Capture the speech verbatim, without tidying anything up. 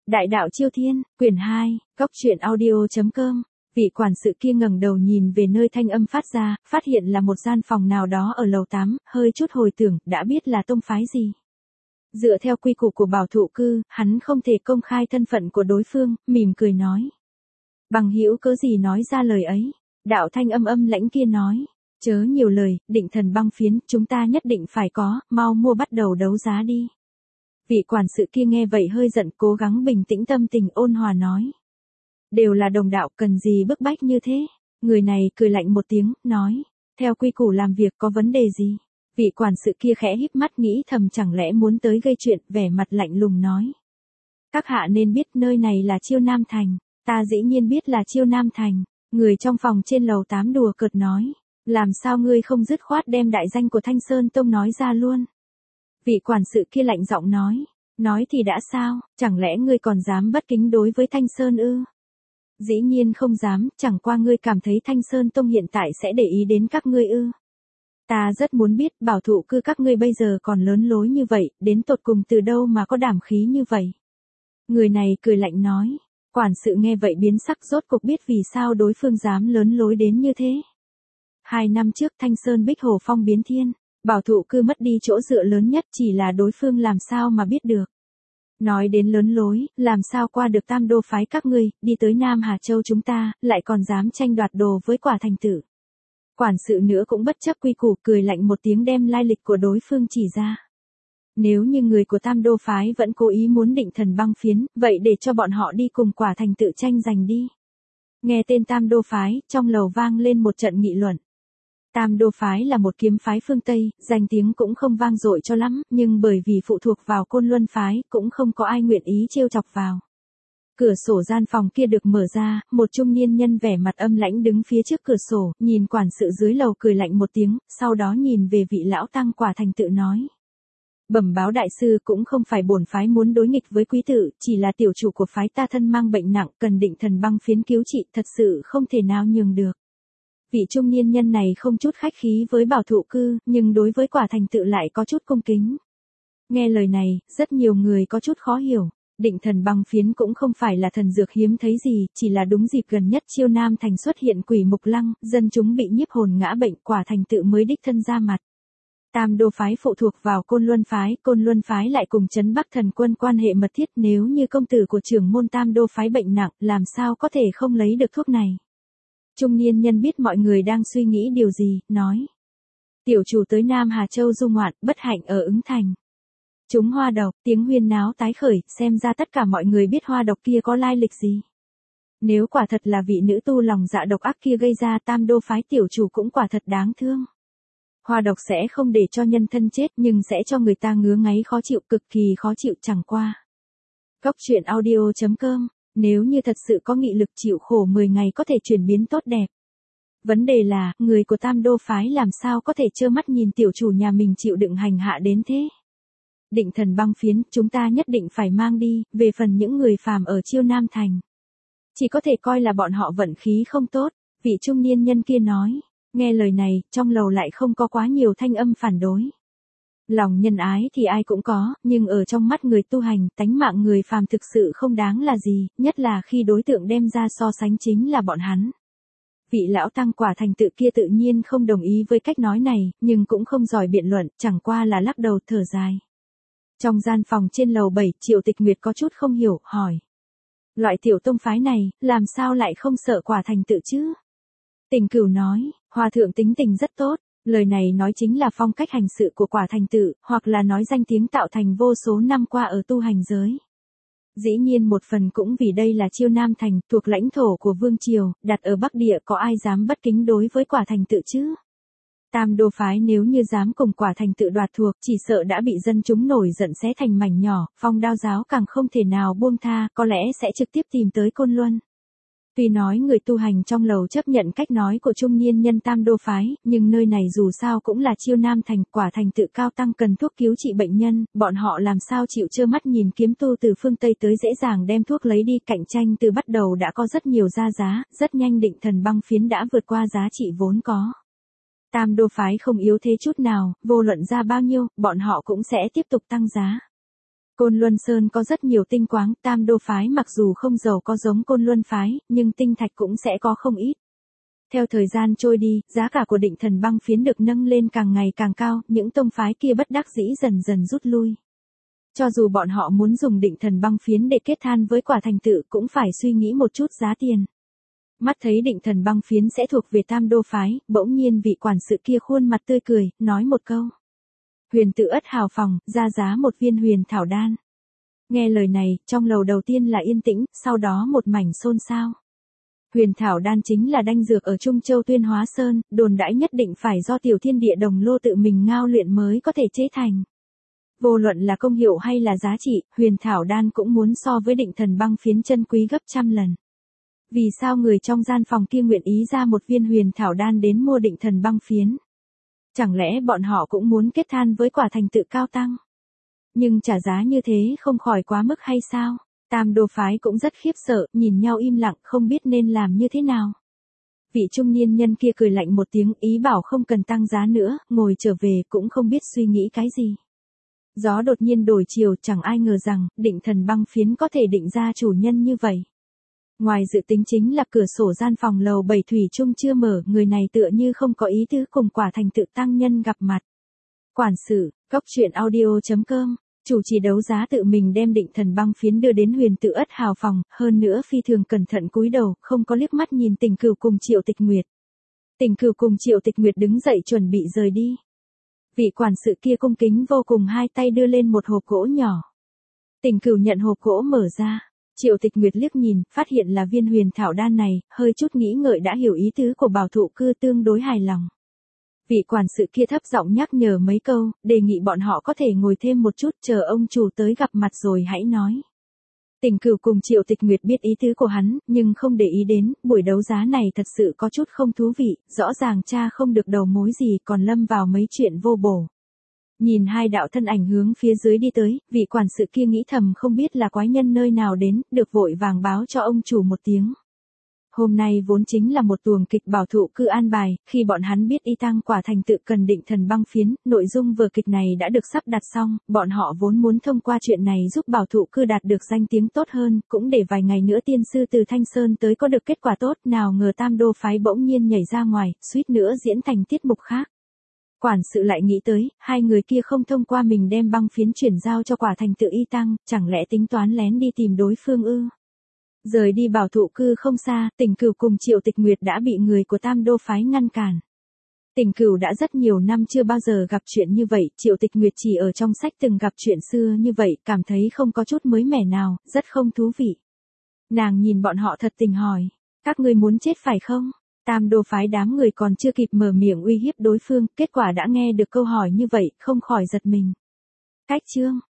Đại đạo Chiêu Thiên, quyển hai, góc truyện audio.com. Vị quản sự kia ngẩng đầu nhìn về nơi thanh âm phát ra, phát hiện là một gian phòng nào đó ở lầu tám, hơi chút hồi tưởng, đã biết là tông phái gì. Dựa theo quy củ của bảo thụ cư, hắn không thể công khai thân phận của đối phương, mỉm cười nói. Bằng hữu cớ gì nói ra lời ấy? Đạo thanh âm âm lãnh kia nói. Chớ nhiều lời, Định Thần băng phiến, chúng ta nhất định phải có, mau mua bắt đầu đấu giá đi. Vị quản sự kia nghe vậy hơi giận, cố gắng bình tĩnh tâm tình, ôn hòa nói. Đều là đồng đạo, cần gì bức bách như thế? Người này cười lạnh một tiếng, nói. Theo quy củ làm việc có vấn đề gì? Vị quản sự kia khẽ híp mắt nghĩ thầm chẳng lẽ muốn tới gây chuyện, vẻ mặt lạnh lùng nói. Các hạ nên biết nơi này là Chiêu Nam Thành. Ta dĩ nhiên biết là Chiêu Nam Thành. Người trong phòng trên lầu tám đùa cợt nói. Làm sao ngươi không dứt khoát đem đại danh của Thanh Sơn Tông nói ra luôn? Vị quản sự kia lạnh giọng nói. Nói thì đã sao, chẳng lẽ ngươi còn dám bất kính đối với Thanh Sơn ư? Dĩ nhiên không dám, chẳng qua ngươi cảm thấy Thanh Sơn Tông hiện tại sẽ để ý đến các ngươi ư? Ta rất muốn biết bảo thụ cư các ngươi bây giờ còn lớn lối như vậy, đến tột cùng từ đâu mà có đảm khí như vậy? Người này cười lạnh nói. Quản sự nghe vậy biến sắc, rốt cuộc biết vì sao đối phương dám lớn lối đến như thế. Hai năm trước Thanh Sơn Bích Hồ phong biến thiên, bảo thụ cư mất đi chỗ dựa lớn nhất, chỉ là đối phương làm sao mà biết được. Nói đến lớn lối, làm sao qua được tam đô phái các ngươi, đi tới Nam Hà Châu chúng ta, lại còn dám tranh đoạt đồ với Quả Thành Tử. Quản sự nữa cũng bất chấp quy củ, cười lạnh một tiếng đem lai lịch của đối phương chỉ ra. Nếu như người của tam đô phái vẫn cố ý muốn Định Thần băng phiến, vậy để cho bọn họ đi cùng Quả Thành Tử tranh giành đi. Nghe tên tam đô phái, trong lầu vang lên một trận nghị luận. Tam đô phái là một kiếm phái phương Tây, danh tiếng cũng không vang dội cho lắm, nhưng bởi vì phụ thuộc vào Côn Luân phái, cũng không có ai nguyện ý trêu chọc vào. Cửa sổ gian phòng kia được mở ra, một trung niên nhân vẻ mặt âm lãnh đứng phía trước cửa sổ, nhìn quản sự dưới lầu cười lạnh một tiếng, sau đó nhìn về vị lão tăng Quả Thành Tự nói. Bẩm báo đại sư, cũng không phải bổn phái muốn đối nghịch với quý tử, chỉ là tiểu chủ của phái ta thân mang bệnh nặng, cần Định Thần băng phiến cứu trị, thật sự không thể nào nhường được. Vị trung niên nhân này không chút khách khí với bảo thụ cư, nhưng đối với Quả Thành Tự lại có chút cung kính. Nghe lời này, rất nhiều người có chút khó hiểu. Định Thần băng phiến cũng không phải là thần dược hiếm thấy gì, chỉ là đúng dịp gần nhất Chiêu Nam Thành xuất hiện quỷ mục lăng, dân chúng bị nhiếp hồn ngã bệnh, Quả Thành Tự mới đích thân ra mặt. Tam đô phái phụ thuộc vào Côn Luân phái, Côn Luân phái lại cùng Trấn Bắc Thần Quân quan hệ mật thiết, nếu như công tử của trưởng môn tam đô phái bệnh nặng, làm sao có thể không lấy được thuốc này. Trung niên nhân biết mọi người đang suy nghĩ điều gì, nói. Tiểu chủ tới Nam Hà Châu du ngoạn, bất hạnh ở Ứng Thành. Chúng hoa độc, tiếng huyên náo tái khởi, xem ra tất cả mọi người biết hoa độc kia có lai lịch gì. Nếu quả thật là vị nữ tu lòng dạ độc ác kia gây ra, tam đô phái tiểu chủ cũng quả thật đáng thương. Hoa độc sẽ không để cho nhân thân chết, nhưng sẽ cho người ta ngứa ngáy khó chịu, cực kỳ khó chịu chẳng qua. Góc truyện audio.com. Nếu như thật sự có nghị lực chịu khổ mười ngày có thể chuyển biến tốt đẹp. Vấn đề là, người của tam đô phái làm sao có thể trơ mắt nhìn tiểu chủ nhà mình chịu đựng hành hạ đến thế. Định Thần băng phiến, chúng ta nhất định phải mang đi, về phần những người phàm ở Chiêu Nam Thành. Chỉ có thể coi là bọn họ vận khí không tốt, vị trung niên nhân kia nói. Nghe lời này, trong lầu lại không có quá nhiều thanh âm phản đối. Lòng nhân ái thì ai cũng có, nhưng ở trong mắt người tu hành, tánh mạng người phàm thực sự không đáng là gì, nhất là khi đối tượng đem ra so sánh chính là bọn hắn. Vị lão tăng Quả Thành Tự kia tự nhiên không đồng ý với cách nói này, nhưng cũng không giỏi biện luận, chẳng qua là lắc đầu thở dài. Trong gian phòng trên lầu bảy, Triệu Tịch Nguyệt có chút không hiểu, hỏi. Loại tiểu tông phái này, làm sao lại không sợ Quả Thành Tự chứ? Tình Cửu nói, hòa thượng tính tình rất tốt. Lời này nói chính là phong cách hành sự của Quả Thành Tự, hoặc là nói danh tiếng tạo thành vô số năm qua ở tu hành giới. Dĩ nhiên một phần cũng vì đây là Chiêu Nam Thành, thuộc lãnh thổ của Vương Triều, đặt ở Bắc Địa, có ai dám bất kính đối với Quả Thành Tự chứ? Tam đô phái nếu như dám cùng Quả Thành Tự đoạt thuộc, chỉ sợ đã bị dân chúng nổi giận xé thành mảnh nhỏ, Phong Đao giáo càng không thể nào buông tha, có lẽ sẽ trực tiếp tìm tới Côn Luân. Tuy nói người tu hành trong lầu chấp nhận cách nói của trung niên nhân tam đô phái, nhưng nơi này dù sao cũng là Chiêu Nam Thành, Quả Thành Tự cao tăng cần thuốc cứu trị bệnh nhân, bọn họ làm sao chịu trơ mắt nhìn kiếm tu từ phương Tây tới dễ dàng đem thuốc lấy đi. Cạnh tranh từ bắt đầu đã có rất nhiều ra giá, rất nhanh Định Thần băng phiến đã vượt qua giá trị vốn có. Tam đô phái không yếu thế chút nào, vô luận ra bao nhiêu, bọn họ cũng sẽ tiếp tục tăng giá. Côn Luân Sơn có rất nhiều tinh quáng, Tam Đô phái mặc dù không giàu có giống Côn Luân phái, nhưng tinh thạch cũng sẽ có không ít. Theo thời gian trôi đi, giá cả của Định Thần băng phiến được nâng lên càng ngày càng cao, những tông phái kia bất đắc dĩ dần dần rút lui. Cho dù bọn họ muốn dùng Định Thần băng phiến để kết than với quả thành tựu cũng phải suy nghĩ một chút giá tiền. Mắt thấy Định Thần băng phiến sẽ thuộc về Tam Đô phái, bỗng nhiên vị quản sự kia khuôn mặt tươi cười, nói một câu. Huyền tự ất hào phòng, ra giá một viên huyền thảo đan. Nghe lời này, trong lầu đầu tiên là yên tĩnh, sau đó một mảnh xôn xao. Huyền thảo đan chính là đan dược ở Trung Châu Tuyên Hóa Sơn, đồn đãi nhất định phải do Tiểu Thiên Địa Đồng Lô tự mình ngao luyện mới có thể chế thành. Vô luận là công hiệu hay là giá trị, huyền thảo đan cũng muốn so với Định Thần băng phiến chân quý gấp trăm lần. Vì sao người trong gian phòng kia nguyện ý ra một viên huyền thảo đan đến mua Định Thần băng phiến? Chẳng lẽ bọn họ cũng muốn kết than với quả thành tựu cao tăng? Nhưng trả giá như thế không khỏi quá mức hay sao? Tam Đô phái cũng rất khiếp sợ, nhìn nhau im lặng không biết nên làm như thế nào. Vị trung niên nhân kia cười lạnh một tiếng, ý bảo không cần tăng giá nữa, ngồi trở về cũng không biết suy nghĩ cái gì. Gió đột nhiên đổi chiều, chẳng ai ngờ rằng, Định Thần băng phiến có thể định ra chủ nhân như vậy. Ngoài dự tính chính là cửa sổ gian phòng lầu bảy thủy chung chưa mở, người này tựa như không có ý tứ cùng quả thành tựu tăng nhân gặp mặt. Quản sự, cốc truyện audio chấm com, chủ trì đấu giá tự mình đem Định Thần băng phiến đưa đến huyền tự ất hào phòng, hơn nữa phi thường cẩn thận cúi đầu, không có liếc mắt nhìn Tình Cửu cùng Triệu Tịch Nguyệt. Tình Cửu cùng Triệu Tịch Nguyệt đứng dậy chuẩn bị rời đi. Vị quản sự kia cung kính vô cùng hai tay đưa lên một hộp gỗ nhỏ. Tình Cửu nhận hộp gỗ mở ra. Triệu Tịch Nguyệt liếc nhìn, phát hiện là viên huyền thảo đan này, hơi chút nghĩ ngợi đã hiểu ý tứ của bảo thụ cư tương đối hài lòng. Vị quản sự kia thấp giọng nhắc nhở mấy câu, đề nghị bọn họ có thể ngồi thêm một chút chờ ông chủ tới gặp mặt rồi hãy nói. Tình Cửu cùng Triệu Tịch Nguyệt biết ý tứ của hắn, nhưng không để ý đến, buổi đấu giá này thật sự có chút không thú vị, rõ ràng cha không được đầu mối gì còn lâm vào mấy chuyện vô bổ. Nhìn hai đạo thân ảnh hướng phía dưới đi tới, vị quản sự kia nghĩ thầm không biết là quái nhân nơi nào đến, được vội vàng báo cho ông chủ một tiếng. Hôm nay vốn chính là một tuồng kịch bảo thụ cư an bài, khi bọn hắn biết y tăng quả thành tựu cần Định Thần băng phiến, nội dung vở kịch này đã được sắp đặt xong, bọn họ vốn muốn thông qua chuyện này giúp bảo thụ cư đạt được danh tiếng tốt hơn, cũng để vài ngày nữa tiên sư từ Thanh Sơn tới có được kết quả tốt, nào ngờ Tam Đô phái bỗng nhiên nhảy ra ngoài, suýt nữa diễn thành tiết mục khác. Quản sự lại nghĩ tới, hai người kia không thông qua mình đem băng phiến chuyển giao cho quả thành tựu y tăng, chẳng lẽ tính toán lén đi tìm đối phương ư? Rời đi bảo thụ cư không xa, Tình Cửu cùng Triệu Tịch Nguyệt đã bị người của Tam Đô phái ngăn cản. Tình Cửu đã rất nhiều năm chưa bao giờ gặp chuyện như vậy, Triệu Tịch Nguyệt chỉ ở trong sách từng gặp chuyện xưa như vậy, cảm thấy không có chút mới mẻ nào, rất không thú vị. Nàng nhìn bọn họ thật tình hỏi, các ngươi muốn chết phải không? Tam Đô phái đám người còn chưa kịp mở miệng uy hiếp đối phương, kết quả đã nghe được câu hỏi như vậy, không khỏi giật mình. Cách chương